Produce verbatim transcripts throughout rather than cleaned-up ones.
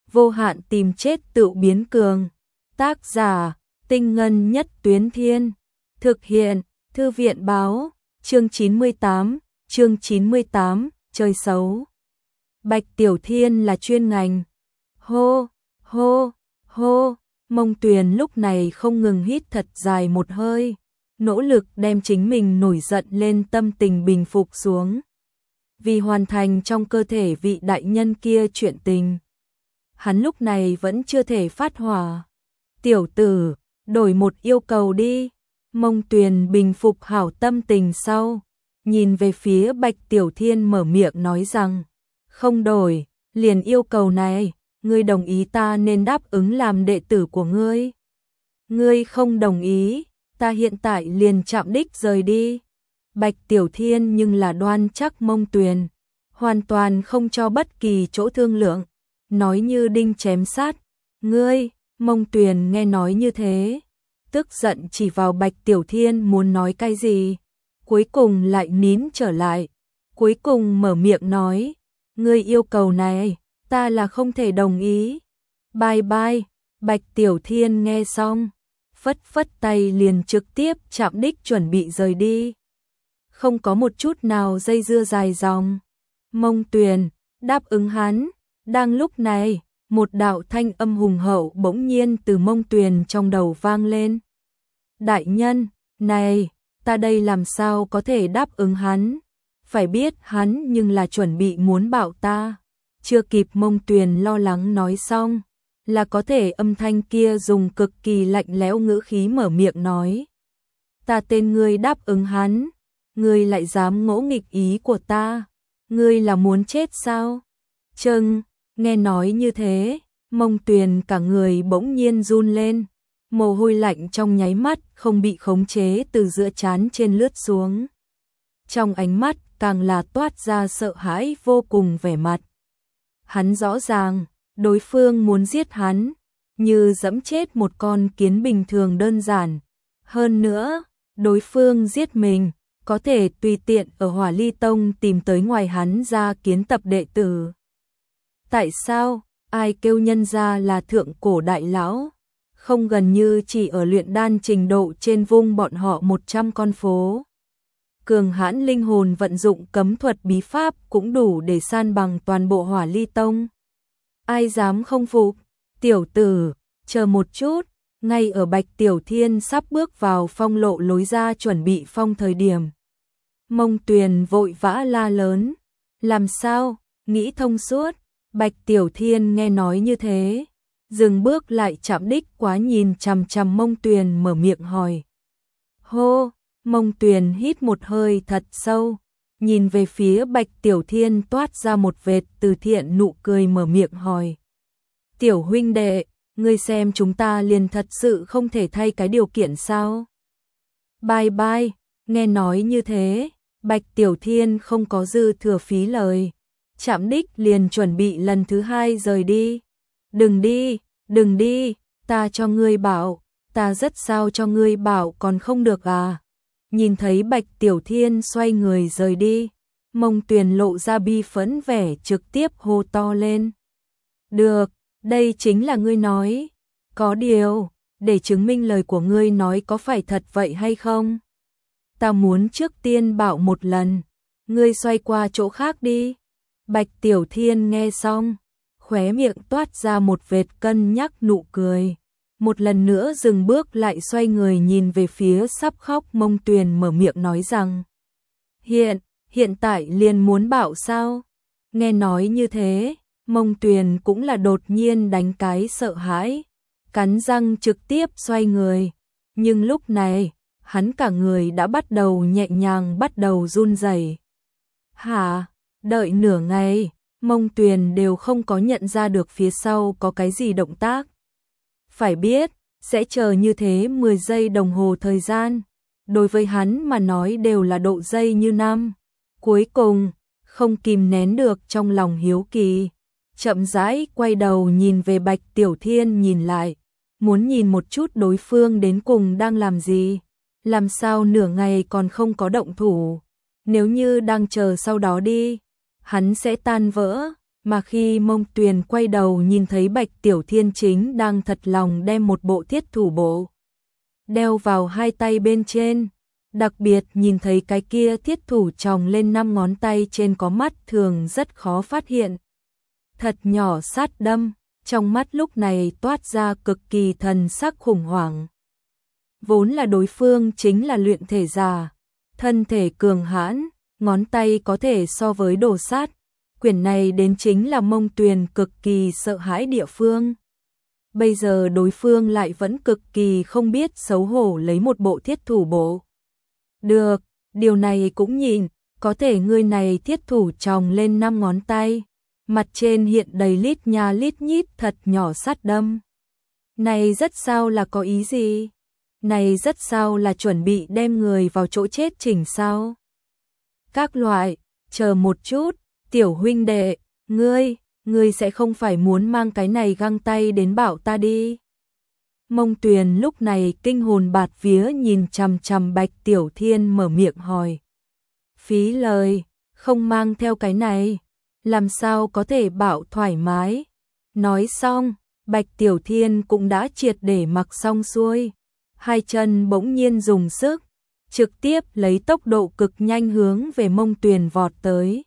vô hạn tìm chết tự biến cường. Tác giả, Tinh Ngân Nhất Tuyến Thiên. Thực hiện, Thư viện Báo. Chương chín mươi tám, chương chín mươi tám, chơi xấu. Bạch Tiểu Thiên là chuyên ngành. Hô, hô, hô, Mông Tuyền lúc này không ngừng hít thật dài một hơi, nỗ lực đem chính mình nổi giận lên tâm tình bình phục xuống. Vì hoàn thành trong cơ thể vị đại nhân kia chuyện tình, hắn lúc này vẫn chưa thể phát hỏa. Tiểu tử, đổi một yêu cầu đi. Mông Tuyền bình phục hảo tâm tình sau, nhìn về phía Bạch Tiểu Thiên mở miệng nói rằng, không đổi, liền yêu cầu này, ngươi đồng ý ta nên đáp ứng làm đệ tử của ngươi. Ngươi không đồng ý, ta hiện tại liền chạm đích rời đi. Bạch Tiểu Thiên nhưng là đoan chắc Mông Tuyền, hoàn toàn không cho bất kỳ chỗ thương lượng, nói như đinh chém sát. Ngươi, Mông Tuyền nghe nói như thế, tức giận chỉ vào Bạch Tiểu Thiên muốn nói cái gì, cuối cùng lại nín trở lại, cuối cùng mở miệng nói, ngươi yêu cầu này, ta là không thể đồng ý. Bye bye. Bạch Tiểu Thiên nghe xong, phất phất tay liền trực tiếp chạm đích chuẩn bị rời đi, không có một chút nào dây dưa dài dòng. Mông Tuyền đáp ứng hắn. Đang lúc này, một đạo thanh âm hùng hậu bỗng nhiên từ Mông Tuyền trong đầu vang lên. Đại nhân, này, ta đây làm sao có thể đáp ứng hắn? Phải biết hắn nhưng là chuẩn bị muốn bảo ta. Chưa kịp Mông Tuyền lo lắng nói xong, là có thể âm thanh kia dùng cực kỳ lạnh lẽo ngữ khí mở miệng nói. Ta tên ngươi đáp ứng hắn, ngươi lại dám ngỗ nghịch ý của ta, ngươi là muốn chết sao? Chừng, nghe nói như thế, Mông Tuyền cả người bỗng nhiên run lên, mồ hôi lạnh trong nháy mắt không bị khống chế từ giữa trán trên lướt xuống. Trong ánh mắt càng là toát ra sợ hãi vô cùng vẻ mặt. Hắn rõ ràng, đối phương muốn giết hắn, như dẫm chết một con kiến bình thường đơn giản. Hơn nữa, đối phương giết mình, có thể tùy tiện ở Hỏa Ly Tông tìm tới ngoài hắn ra kiến tập đệ tử. Tại sao, ai kêu nhân ra là thượng cổ đại lão, không gần như chỉ ở luyện đan trình độ trên vung bọn họ một trăm con phố. Cường hãn linh hồn vận dụng cấm thuật bí pháp cũng đủ để san bằng toàn bộ Hỏa Ly Tông. Ai dám không phục? Tiểu tử, chờ một chút. Ngay ở Bạch Tiểu Thiên sắp bước vào phong lộ lối ra chuẩn bị phong thời điểm, Mông Tuyền vội vã la lớn. Làm sao? Nghĩ thông suốt. Bạch Tiểu Thiên nghe nói như thế, dừng bước lại chạm đích quá nhìn chằm chằm Mông Tuyền mở miệng hỏi. Hô, Mông Tuyền hít một hơi thật sâu, nhìn về phía Bạch Tiểu Thiên toát ra một vệt từ thiện nụ cười mở miệng hỏi. Tiểu huynh đệ, ngươi xem chúng ta liền thật sự không thể thay cái điều kiện sao? Bye bye. Nghe nói như thế, Bạch Tiểu Thiên không có dư thừa phí lời, chạm đích liền chuẩn bị lần thứ hai rời đi. Đừng đi, đừng đi, ta cho ngươi bảo, ta rất sao cho ngươi bảo còn không được à? Nhìn thấy Bạch Tiểu Thiên xoay người rời đi, Mông Tuyền lộ ra bi phẫn vẻ trực tiếp hô to lên. Được, đây chính là ngươi nói. Có điều, để chứng minh lời của ngươi nói có phải thật vậy hay không? Ta muốn trước tiên bảo một lần, ngươi xoay qua chỗ khác đi. Bạch Tiểu Thiên nghe xong, khóe miệng toát ra một vệt cân nhắc nụ cười. Một lần nữa dừng bước lại xoay người nhìn về phía sắp khóc Mông Tuyền mở miệng nói rằng. Hiện, hiện tại liền muốn bảo sao? Nghe nói như thế, Mông Tuyền cũng là đột nhiên đánh cái sợ hãi, cắn răng trực tiếp xoay người. Nhưng lúc này, hắn cả người đã bắt đầu nhẹ nhàng bắt đầu run rẩy. Hả? Đợi nửa ngày, Mông Tuyền đều không có nhận ra được phía sau có cái gì động tác. Phải biết, sẽ chờ như thế mười giây đồng hồ thời gian, đối với hắn mà nói đều là độ giây như năm. Cuối cùng, không kìm nén được trong lòng hiếu kỳ, chậm rãi quay đầu nhìn về Bạch Tiểu Thiên nhìn lại, muốn nhìn một chút đối phương đến cùng đang làm gì, làm sao nửa ngày còn không có động thủ. Nếu như đang chờ sau đó đi, hắn sẽ tan vỡ. Mà khi Mông Tuyền quay đầu nhìn thấy Bạch Tiểu Thiên chính đang thật lòng đem một bộ thiết thủ bộ đeo vào hai tay bên trên, đặc biệt nhìn thấy cái kia thiết thủ tròng lên năm ngón tay trên có mắt thường rất khó phát hiện. Thật nhỏ sát đâm, trong mắt lúc này toát ra cực kỳ thần sắc khủng hoảng. Vốn là đối phương chính là luyện thể giả, thân thể cường hãn, ngón tay có thể so với đồ sát. Quyển này đến chính là Mông Tuyền cực kỳ sợ hãi địa phương. Bây giờ đối phương lại vẫn cực kỳ không biết xấu hổ lấy một bộ thiết thủ bộ. Được, điều này cũng nhìn, có thể người này thiết thủ tròng lên năm ngón tay, mặt trên hiện đầy lít nha lít nhít thật nhỏ sát đâm. Này rất sao là có ý gì? Này rất sao là chuẩn bị đem người vào chỗ chết chỉnh sao? Các loại, chờ một chút, tiểu huynh đệ, ngươi, ngươi sẽ không phải muốn mang cái này găng tay đến bảo ta đi. Mông Tuyền lúc này kinh hồn bạt vía nhìn chằm chằm Bạch Tiểu Thiên mở miệng hỏi. Phí lời, không mang theo cái này, làm sao có thể bảo thoải mái. Nói xong, Bạch Tiểu Thiên cũng đã triệt để mặc xong xuôi. Hai chân bỗng nhiên dùng sức, trực tiếp lấy tốc độ cực nhanh hướng về Mông Tuyền vọt tới.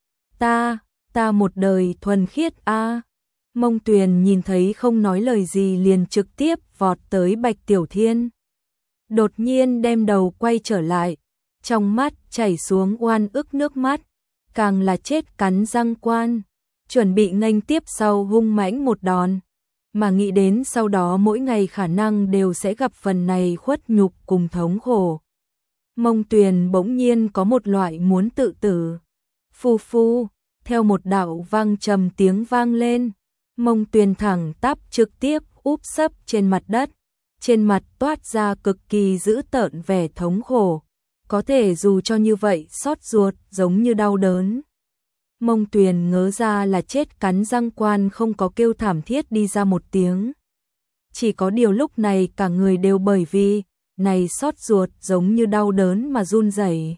Ta, ta một đời thuần khiết a. Mông Tuyền nhìn thấy không nói lời gì liền trực tiếp vọt tới Bạch Tiểu Thiên. Đột nhiên đem đầu quay trở lại, trong mắt chảy xuống oan ức nước mắt, càng là chết cắn răng quan, chuẩn bị nghênh tiếp sau hung mãnh một đòn. Mà nghĩ đến sau đó mỗi ngày khả năng đều sẽ gặp phần này khuất nhục cùng thống khổ. Mông Tuyền bỗng nhiên có một loại muốn tự tử. Phu phu, theo một đạo vang trầm tiếng vang lên, Mông Tuyền thẳng tắp trực tiếp úp sấp trên mặt đất, trên mặt toát ra cực kỳ dữ tợn vẻ thống khổ, có thể dù cho như vậy xót ruột giống như đau đớn. Mông Tuyền ngớ ra là chết cắn răng quan không có kêu thảm thiết đi ra một tiếng. Chỉ có điều lúc này cả người đều bởi vì này xót ruột giống như đau đớn mà run rẩy.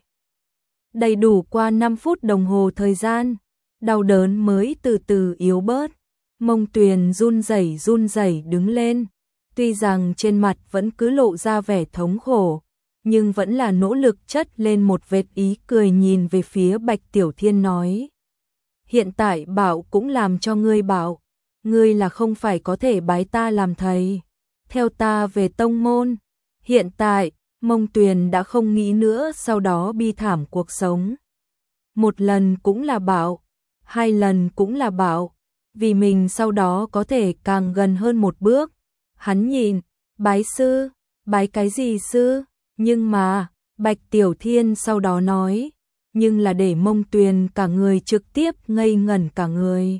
Đầy đủ qua năm phút đồng hồ thời gian, đau đớn mới từ từ yếu bớt. Mông Tuyền run rẩy run rẩy đứng lên, tuy rằng trên mặt vẫn cứ lộ ra vẻ thống khổ, nhưng vẫn là nỗ lực chất lên một vệt ý cười nhìn về phía Bạch Tiểu Thiên nói. Hiện tại bảo cũng làm cho ngươi bảo, ngươi là không phải có thể bái ta làm thầy, theo ta về tông môn. Hiện tại, Mông Tuyền đã không nghĩ nữa sau đó bi thảm cuộc sống. Một lần cũng là bảo, hai lần cũng là bảo, vì mình sau đó có thể càng gần hơn một bước. Hắn nhìn, bái sư, bái cái gì sư? Nhưng mà, Bạch Tiểu Thiên sau đó nói, nhưng là để Mông Tuyền cả người trực tiếp ngây ngẩn cả người.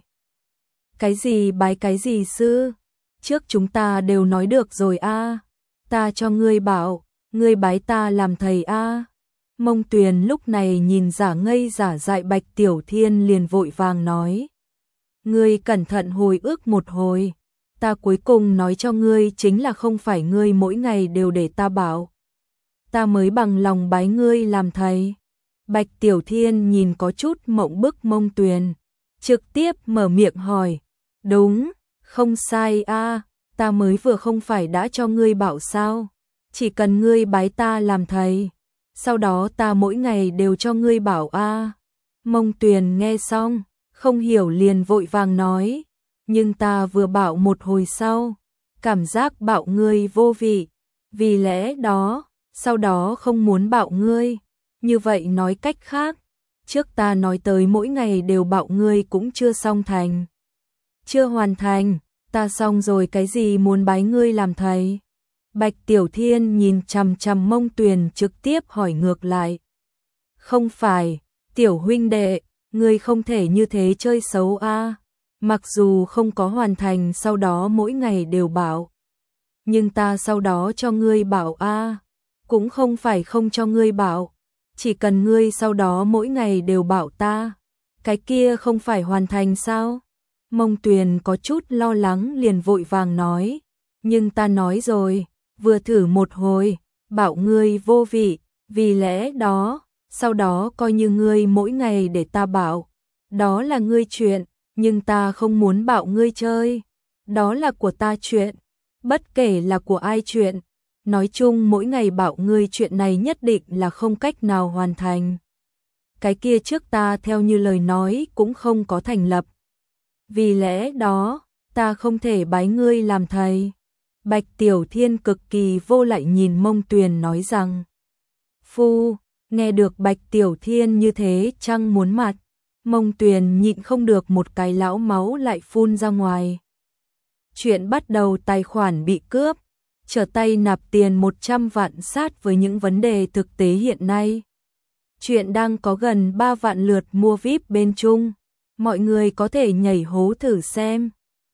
Cái gì bái cái gì sư? Trước chúng ta đều nói được rồi a, ta cho ngươi bảo, ngươi bái ta làm thầy a. Mông Tuyền lúc này nhìn giả ngây giả dại Bạch Tiểu Thiên liền vội vàng nói. Ngươi cẩn thận hồi ức một hồi, ta cuối cùng nói cho ngươi chính là không phải ngươi mỗi ngày đều để ta bảo. Ta mới bằng lòng bái ngươi làm thầy. Bạch Tiểu Thiên nhìn có chút mộng bức Mông Tuyền, trực tiếp mở miệng hỏi. Đúng, không sai a, ta mới vừa không phải đã cho ngươi bảo sao, chỉ cần ngươi bái ta làm thầy, sau đó ta mỗi ngày đều cho ngươi bảo a. Mông Tuyền nghe xong, không hiểu liền vội vàng nói, nhưng ta vừa bảo một hồi sau, cảm giác bảo ngươi vô vị, vì lẽ đó, sau đó không muốn bảo ngươi. Như vậy nói cách khác, trước ta nói tới mỗi ngày đều bảo ngươi cũng chưa xong thành. Chưa hoàn thành, ta xong rồi cái gì muốn bái ngươi làm thầy? Bạch Tiểu Thiên nhìn chằm chằm Mông Tuyền trực tiếp hỏi ngược lại. Không phải, Tiểu huynh đệ, ngươi không thể như thế chơi xấu a. Mặc dù không có hoàn thành sau đó mỗi ngày đều bảo, nhưng ta sau đó cho ngươi bảo a, cũng không phải không cho ngươi bảo, chỉ cần ngươi sau đó mỗi ngày đều bảo ta, cái kia không phải hoàn thành sao? Mông Tuyền có chút lo lắng liền vội vàng nói, nhưng ta nói rồi, vừa thử một hồi, bảo ngươi vô vị, vì lẽ đó, sau đó coi như ngươi mỗi ngày để ta bảo, đó là ngươi chuyện, Nhưng ta không muốn bảo ngươi chơi. Đó là của ta chuyện. Bất kể là của ai chuyện. Nói chung mỗi ngày bảo ngươi chuyện này nhất định là không cách nào hoàn thành. Cái kia trước ta theo như lời nói cũng không có thành lập. Vì lẽ đó, ta không thể bái ngươi làm thầy. Bạch Tiểu Thiên cực kỳ vô lại nhìn Mông Tuyền nói rằng. Phu, nghe được Bạch Tiểu Thiên như thế chăng muốn mặt. Mông Tuyền nhịn không được một cái lão máu lại phun ra ngoài. Chuyện bắt đầu tài khoản bị cướp, trở tay nạp tiền một trăm vạn sát với những vấn đề thực tế hiện nay. Chuyện đang có gần ba vạn lượt mua vi ai pi bên Trung, mọi người có thể nhảy hố thử xem.